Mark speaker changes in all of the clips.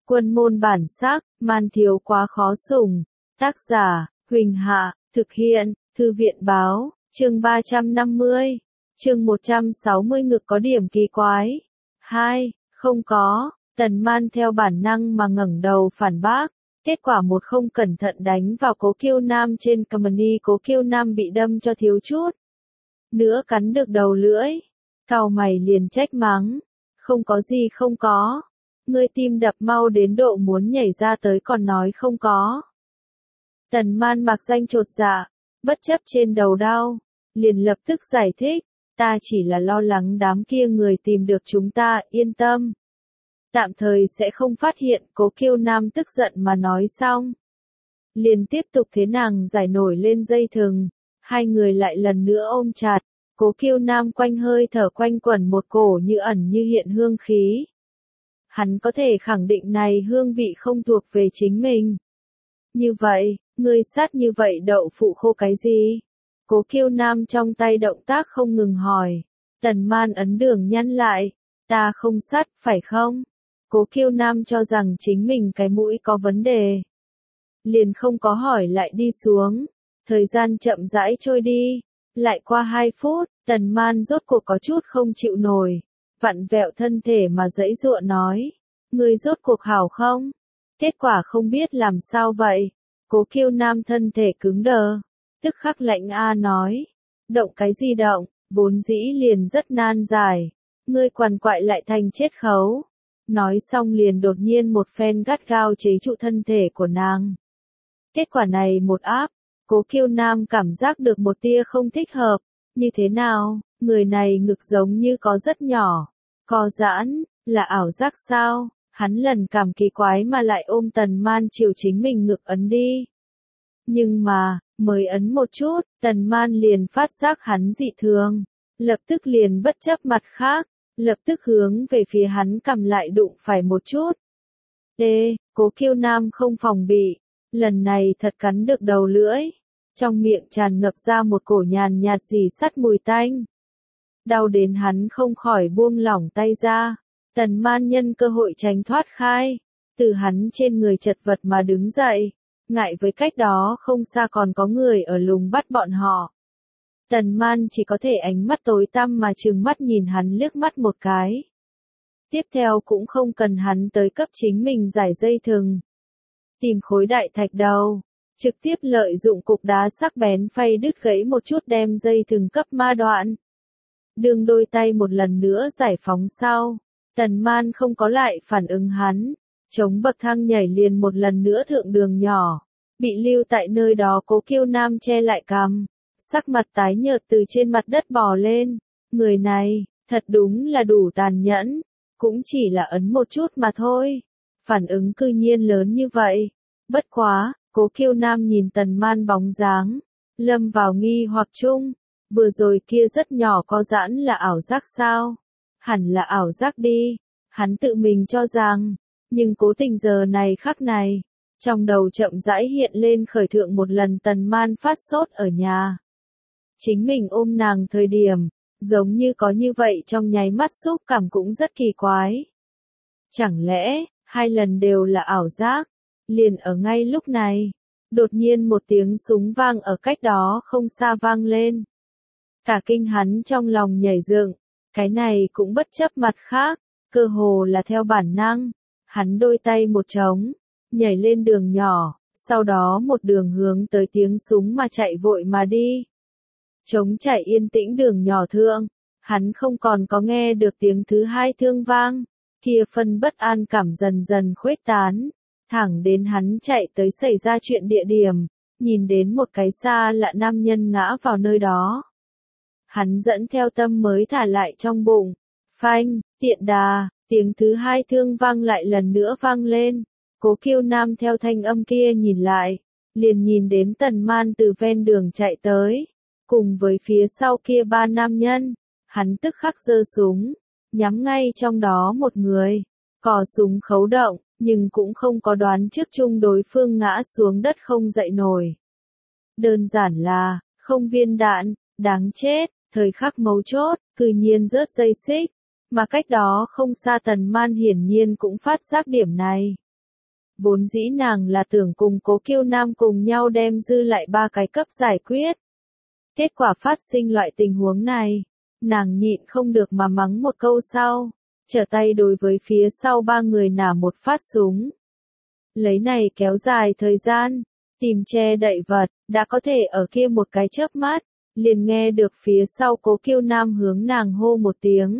Speaker 1: Quân môn bản sắc, man thiếu quá khó sủng. Tác giả, Huỳnh Hạ, thực hiện, Thư viện báo, chương 350, chương 160 ngực có điểm kỳ quái. 2. Không có, Tần Man theo bản năng mà ngẩng đầu phản bác. Kết quả một không cẩn thận đánh vào Cố Kiêu Nam trên Company, Cố Kiêu Nam bị đâm cho thiếu chút nữa cắn được đầu lưỡi. Cau mày liền trách mắng, không có gì không có. Ngươi tim đập mau đến độ muốn nhảy ra tới còn nói không có. Tần Man mặc danh chột dạ, bất chấp trên đầu đau, liền lập tức giải thích, ta chỉ là lo lắng đám kia người tìm được chúng ta, yên tâm. Tạm thời sẽ không phát hiện. Cố Kiêu Nam tức giận mà nói xong, liền tiếp tục thế nàng giải nổi lên dây thừng. Hai người lại lần nữa ôm chặt. Cố Kiêu Nam quanh hơi thở quanh quẩn một cổ như ẩn như hiện hương khí. Hắn có thể khẳng định này hương vị không thuộc về chính mình. Như vậy, ngươi sát như vậy đậu phụ khô cái gì? Cố Kiêu Nam trong tay động tác không ngừng hỏi. Tần Man ấn đường nhăn lại, ta không sát, phải không? Cố Kiêu Nam cho rằng chính mình cái mũi có vấn đề, liền không có hỏi lại đi xuống. Thời gian chậm rãi trôi đi, lại qua 2 phút, Tần Man rốt cuộc có chút không chịu nổi, vặn vẹo thân thể mà giãy giụa nói, ngươi rốt cuộc hảo không? Kết quả không biết làm sao vậy. Cố Kiêu Nam thân thể cứng đờ, tức khắc lạnh nói, động cái gì động, vốn dĩ liền rất nan giải, ngươi quằn quại lại thành chết khấu. Nói xong liền đột nhiên một phen gắt gao chế trụ thân thể của nàng. Kết quả này một áp, Cố Kiêu Nam cảm giác được một tia không thích hợp. Như thế nào, người này ngực giống như có rất nhỏ, co giãn, là ảo giác sao? Hắn lần cảm kỳ quái mà lại ôm Tần Man chiều chính mình ngực ấn đi. Nhưng mà, mới ấn một chút, Tần Man liền phát giác hắn dị thường, lập tức liền bất chấp mặt khác, lập tức hướng về phía hắn cầm lại đụng phải một chút. Cố Kiêu Nam không phòng bị, lần này thật cắn được đầu lưỡi, trong miệng tràn ngập ra một cổ nhàn nhạt rỉ sắt mùi tanh. Đau đến hắn không khỏi buông lỏng tay ra. Tần Man nhân cơ hội tránh thoát khai, từ hắn trên người chật vật mà đứng dậy, ngại với cách đó không xa còn có người ở lùng bắt bọn họ. Tần Man chỉ có thể ánh mắt tối tăm mà trừng mắt nhìn hắn liếc mắt một cái. Tiếp theo cũng không cần hắn tới cấp chính mình giải dây thừng. Tìm khối đại thạch đầu, trực tiếp lợi dụng cục đá sắc bén phay đứt gãy một chút đem dây thừng cấp ma đoạn. Đường đôi tay một lần nữa giải phóng sau, Tần Man không có lại phản ứng hắn, chống bậc thang nhảy liền một lần nữa thượng đường nhỏ, bị lưu tại nơi đó. Cố Kiêu Nam che lại cằm, sắc mặt tái nhợt từ trên mặt đất bò lên. Người này, thật đúng là đủ tàn nhẫn, cũng chỉ là ấn một chút mà thôi. Phản ứng cư nhiên lớn như vậy. Bất quá, Cố Kiêu Nam nhìn Tần Man bóng dáng, lâm vào nghi hoặc chung. Vừa rồi kia rất nhỏ có giãn là ảo giác sao? Hẳn là ảo giác đi. Hắn tự mình cho rằng, nhưng cố tình giờ này khắc này, trong đầu chậm rãi hiện lên khởi thượng một lần Tần Man phát sốt ở nhà. Chính mình ôm nàng thời điểm, giống như có như vậy trong nháy mắt xúc cảm cũng rất kỳ quái. Chẳng lẽ, 2 lần đều là ảo giác? Liền ở ngay lúc này, đột nhiên một tiếng súng vang ở cách đó không xa vang lên. Cả kinh hắn trong lòng nhảy dựng, cái này cũng bất chấp mặt khác, cơ hồ là theo bản năng. Hắn đôi tay một trống, nhảy lên đường nhỏ, sau đó một đường hướng tới tiếng súng mà chạy vội mà đi. Trống chạy yên tĩnh đường nhỏ thượng, hắn không còn có nghe được tiếng thứ 2 thương vang, kia phân bất an cảm dần dần khuếch tán, thẳng đến hắn chạy tới xảy ra chuyện địa điểm, nhìn đến một cái xa lạ nam nhân ngã vào nơi đó. Hắn dẫn theo tâm mới thả lại trong bụng. Phanh, tiện đà, tiếng thứ 2 thương vang lại lần nữa vang lên. Cố Kiêu Nam theo thanh âm kia nhìn lại, liền nhìn đến Tần Man từ ven đường chạy tới, cùng với phía sau kia 3 nam nhân. Hắn tức khắc giơ súng, nhắm ngay trong đó một người, cò súng khấu động, nhưng cũng không có đoán trước chung đối phương ngã xuống đất không dậy nổi. Đơn giản là, không viên đạn, đáng chết. Thời khắc mấu chốt, cư nhiên rớt dây xích, mà cách đó không xa Tần Man hiển nhiên cũng phát giác điểm này. Vốn dĩ nàng là tưởng cùng Cố Kiêu Nam cùng nhau đem dư lại 3 cái cấp giải quyết. Kết quả phát sinh loại tình huống này, nàng nhịn không được mà mắng một câu sau, trở tay đối với phía sau 3 người nả một phát súng. Lấy này kéo dài thời gian, tìm che đậy vật, đã có thể ở kia một cái chớp mắt, liền nghe được phía sau Cố Kiêu Nam hướng nàng hô một tiếng.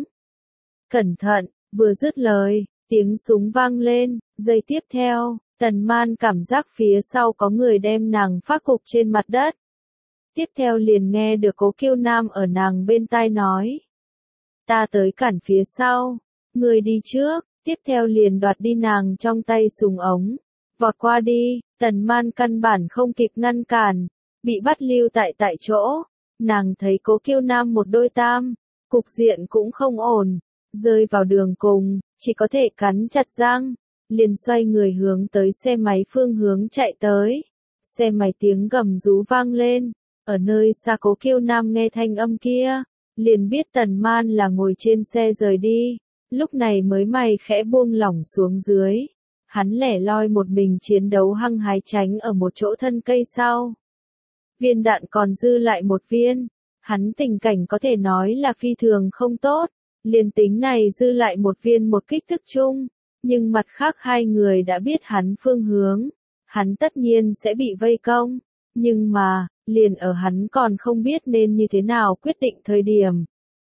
Speaker 1: Cẩn thận, vừa dứt lời, tiếng súng vang lên, giây tiếp theo, Tần Man cảm giác phía sau có người đem nàng phát gục trên mặt đất. Tiếp theo liền nghe được Cố Kiêu Nam ở nàng bên tai nói. Ta tới cản phía sau, người đi trước, tiếp theo liền đoạt đi nàng trong tay súng ống. Vọt qua đi, Tần Man căn bản không kịp ngăn cản, bị bắt lưu tại chỗ. Nàng thấy Cố Kiêu Nam một đôi tam, cục diện cũng không ổn, rơi vào đường cùng, chỉ có thể cắn chặt răng, liền xoay người hướng tới xe máy phương hướng chạy tới. Xe máy tiếng gầm rú vang lên, ở nơi xa Cố Kiêu Nam nghe thanh âm kia, liền biết Tần Man là ngồi trên xe rời đi, lúc này mới mày khẽ buông lỏng xuống dưới. Hắn lẻ loi một mình chiến đấu hăng hái tránh ở một chỗ thân cây sau. Viên đạn còn dư lại một viên, hắn tình cảnh có thể nói là phi thường không tốt, liền tính này dư lại một viên một kích thức chung, nhưng mặt khác 2 người đã biết hắn phương hướng, hắn tất nhiên sẽ bị vây công, nhưng mà, liền ở hắn còn không biết nên như thế nào quyết định thời điểm.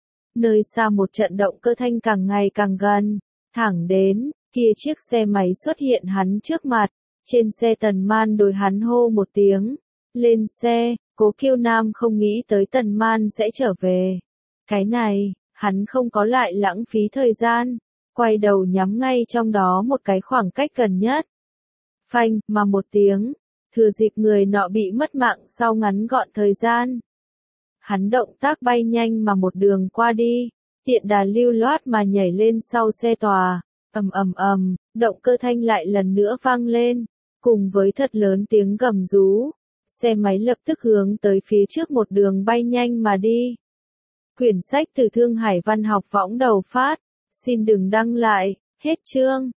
Speaker 1: Nơi xa một trận động cơ thanh càng ngày càng gần, thẳng đến, kia chiếc xe máy xuất hiện hắn trước mặt, trên xe Tần Man đối hắn hô một tiếng, lên xe. Cố Kiêu Nam không nghĩ tới Tần Man sẽ trở về. Cái này, hắn không có lại lãng phí thời gian, quay đầu nhắm ngay trong đó một cái khoảng cách gần nhất. Phanh, mà một tiếng, thừa dịp người nọ bị mất mạng sau ngắn gọn thời gian. Hắn động tác bay nhanh mà một đường qua đi, tiện đà lưu loát mà nhảy lên sau xe tòa, động cơ thanh lại lần nữa vang lên, cùng với thật lớn tiếng gầm rú. Xe máy lập tức hướng tới phía trước một đường bay nhanh mà đi. Quyển sách từ Thương Hải Văn học võng đầu phát. Xin đừng đăng lại, hết chương.